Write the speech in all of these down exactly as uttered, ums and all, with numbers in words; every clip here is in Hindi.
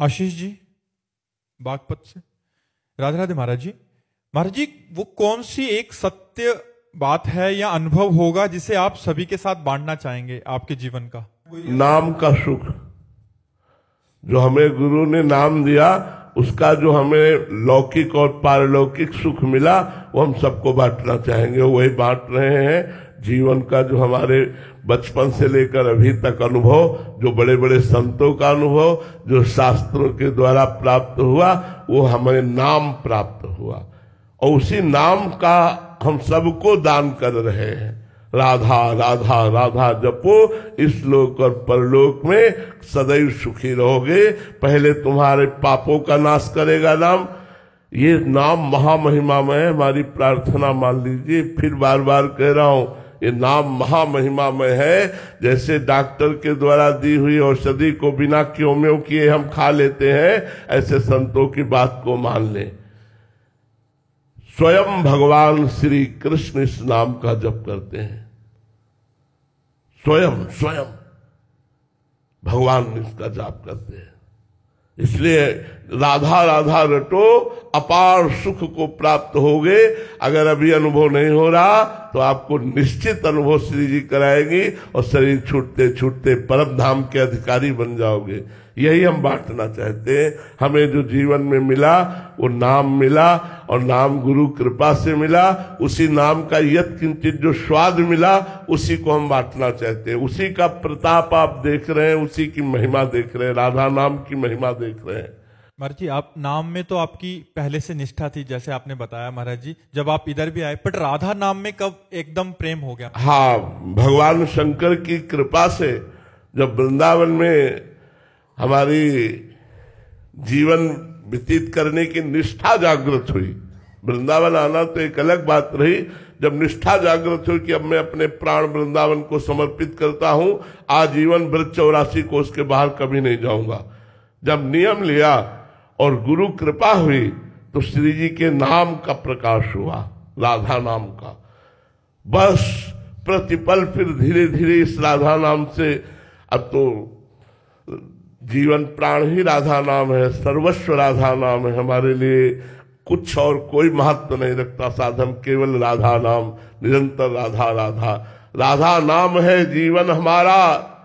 आशीष जी बागपत से। राधे राधे महाराज जी। महाराज जी, वो कौन सी एक सत्य बात है या अनुभव होगा जिसे आप सभी के साथ बांटना चाहेंगे आपके जीवन का? नाम का सुख जो हमें गुरु ने नाम दिया, उसका जो हमें लौकिक और पारलौकिक सुख मिला, वो हम सबको बांटना चाहेंगे। वही बांट रहे हैं। जीवन का जो हमारे बचपन से लेकर अभी तक अनुभव, जो बड़े बड़े संतों का अनुभव, जो शास्त्रों के द्वारा प्राप्त हुआ, वो हमें नाम प्राप्त हुआ और उसी नाम का हम सबको दान कर रहे हैं। राधा राधा राधा जपो, इस लोक और परलोक में सदैव सुखी रहोगे। पहले तुम्हारे पापों का नाश करेगा नाम। ये नाम महामहिमामय है। हमारी प्रार्थना मान लीजिए, फिर बार बार कह रहा हूं, ये नाम महामहिमामय है। जैसे डॉक्टर के द्वारा दी हुई औषधि को बिना क्यों म्यों किए हम खा लेते हैं, ऐसे संतों की बात को मान लें। स्वयं भगवान श्री कृष्ण इस नाम का जप करते हैं। स्वयं स्वयं भगवान इसका जाप करते हैं। इसलिए राधा राधा रटो, अपार सुख को प्राप्त होगे। अगर अभी अनुभव नहीं हो रहा तो आपको निश्चित अनुभव श्री जी कराएगी और शरीर छूटते छूटते परम धाम के अधिकारी बन जाओगे। यही हम बांटना चाहते हैं। हमें जो जीवन में मिला वो नाम मिला, और नाम गुरु कृपा से मिला। उसी नाम का यत् किंचित जो स्वाद मिला, उसी को हम बांटना चाहते हैं। उसी का प्रताप आप देख रहे हैं, उसी की महिमा देख रहे हैं, राधा नाम की महिमा देख रहे हैं। महाराज जी, आप नाम में तो आपकी पहले से निष्ठा थी, जैसे आपने बताया महाराज जी, जब आप इधर भी आए, बट राधा नाम में कब एकदम प्रेम हो गया? हाँ, भगवान शंकर की कृपा से जब वृंदावन में हमारी जीवन व्यतीत करने की निष्ठा जागृत हुई, वृंदावन आना तो एक अलग बात रही। जब निष्ठा जागृत हुई कि अब मैं अपने प्राण वृंदावन को समर्पित करता हूं, आजीवन ब्रज चौरासी कोस के बाहर कभी नहीं जाऊंगा, जब नियम लिया और गुरु कृपा हुई, तो श्री जी के नाम का प्रकाश हुआ, राधा नाम का। बस प्रतिपल फिर धीरे धीरे इस राधा नाम से, अब तो जीवन प्राण ही राधा नाम है, सर्वस्व राधा नाम है। हमारे लिए कुछ और कोई महत्व नहीं रखता साधन, केवल राधा नाम, निरंतर राधा राधा। राधा नाम है जीवन हमारा,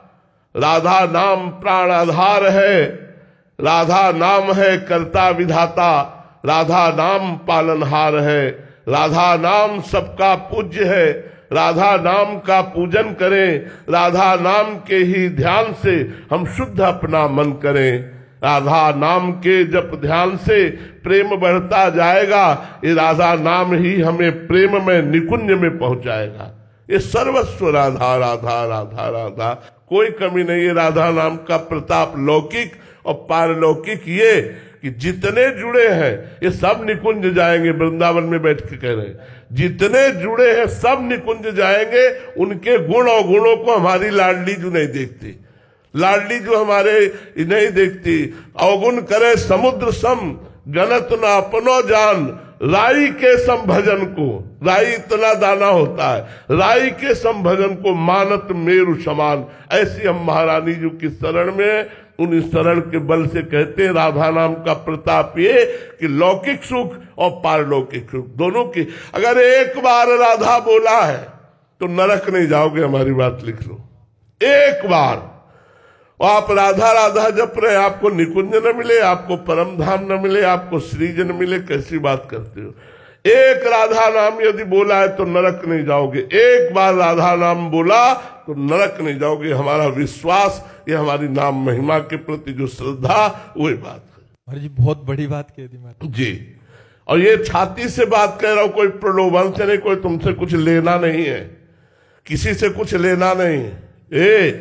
राधा नाम प्राण आधार है, राधा नाम है कर्ता विधाता, राधा नाम पालनहार है, राधा नाम सबका पूज्य है। राधा नाम का पूजन करें, राधा नाम के ही ध्यान से हम शुद्ध अपना मन करें। राधा नाम के जप ध्यान से प्रेम बढ़ता जाएगा। ये राधा नाम ही हमें प्रेम में निकुंज में पहुंचाएगा। ये सर्वस्व राधा राधा राधा राधा, कोई कमी नहीं है। राधा नाम का प्रताप लौकिक और पारलौकिक ये कि जितने जुड़े हैं ये सब निकुंज जाएंगे। वृंदावन में बैठ के कह रहे हैं, जितने जुड़े हैं सब निकुंज जाएंगे। उनके गुण और गुणों को हमारी लाडली जो नहीं देखती, लाडली जो हमारे नहीं देखती। अवगुण करे समुद्र सम, गणत न अपनो जान, राई के संभजन को, राई इतना दाना होता है, राई के संभजन को मानत मेरु समान। ऐसी हम महारानी जी की शरण में, उन शरण के बल से कहते हैं राधा नाम का प्रताप ये कि लौकिक सुख और पारलौकिक सुख दोनों की। अगर एक बार राधा बोला है तो नरक नहीं जाओगे, हमारी बात लिख लो। एक बार और आप राधा राधा जप रहे, आपको निकुंज न मिले, आपको परम धाम न मिले, आपको श्रीज न मिले, कैसी बात करते हो? एक राधा नाम यदि बोला है तो नरक नहीं जाओगे। एक बार राधा नाम बोला तो नरक नहीं जाओगे। हमारा विश्वास, ये हमारी नाम महिमा के प्रति जो श्रद्धा, वही बात है। अरे जी, बहुत बड़ी बात कह दी मैंने जी। और ये छाती से बात कह रहा हूं, कोई प्रलोभन से नहीं, कोई तुमसे कुछ लेना नहीं है, किसी से कुछ लेना नहीं है। ए,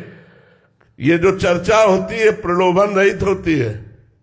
ये जो चर्चा होती है प्रलोभन रहित होती है।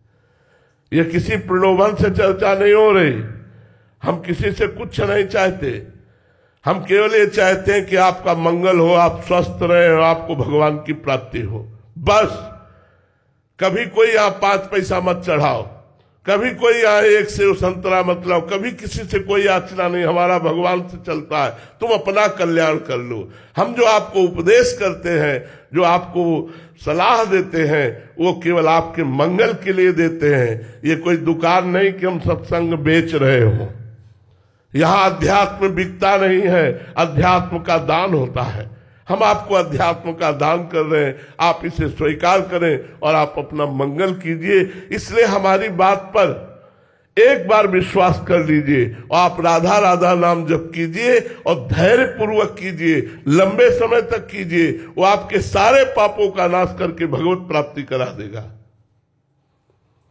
ये किसी प्रलोभन से चर्चा नहीं हो रही। हम किसी से कुछ नहीं चाहते, हम केवल ये चाहते हैं कि आपका मंगल हो, आप स्वस्थ रहे और आपको भगवान की प्राप्ति हो। बस कभी कोई आप पांच पैसा मत चढ़ाओ, कभी कोई आए एक से संतरा मतलब, कभी किसी से कोई याचना नहीं, हमारा भगवान से चलता है, तुम अपना कल्याण कर लो। हम जो आपको उपदेश करते हैं, जो आपको सलाह देते हैं, वो केवल आपके मंगल के लिए देते हैं। ये कोई दुकान नहीं कि हम सत्संग बेच रहे हो। यहां अध्यात्म बिकता नहीं है, अध्यात्म का दान होता है। हम आपको अध्यात्म का दान कर रहे हैं, आप इसे स्वीकार करें और आप अपना मंगल कीजिए। इसलिए हमारी बात पर एक बार विश्वास कर लीजिए और आप राधा राधा नाम जप कीजिए और धैर्य पूर्वक कीजिए, लंबे समय तक कीजिए। वो आपके सारे पापों का नाश करके भगवत प्राप्ति करा देगा।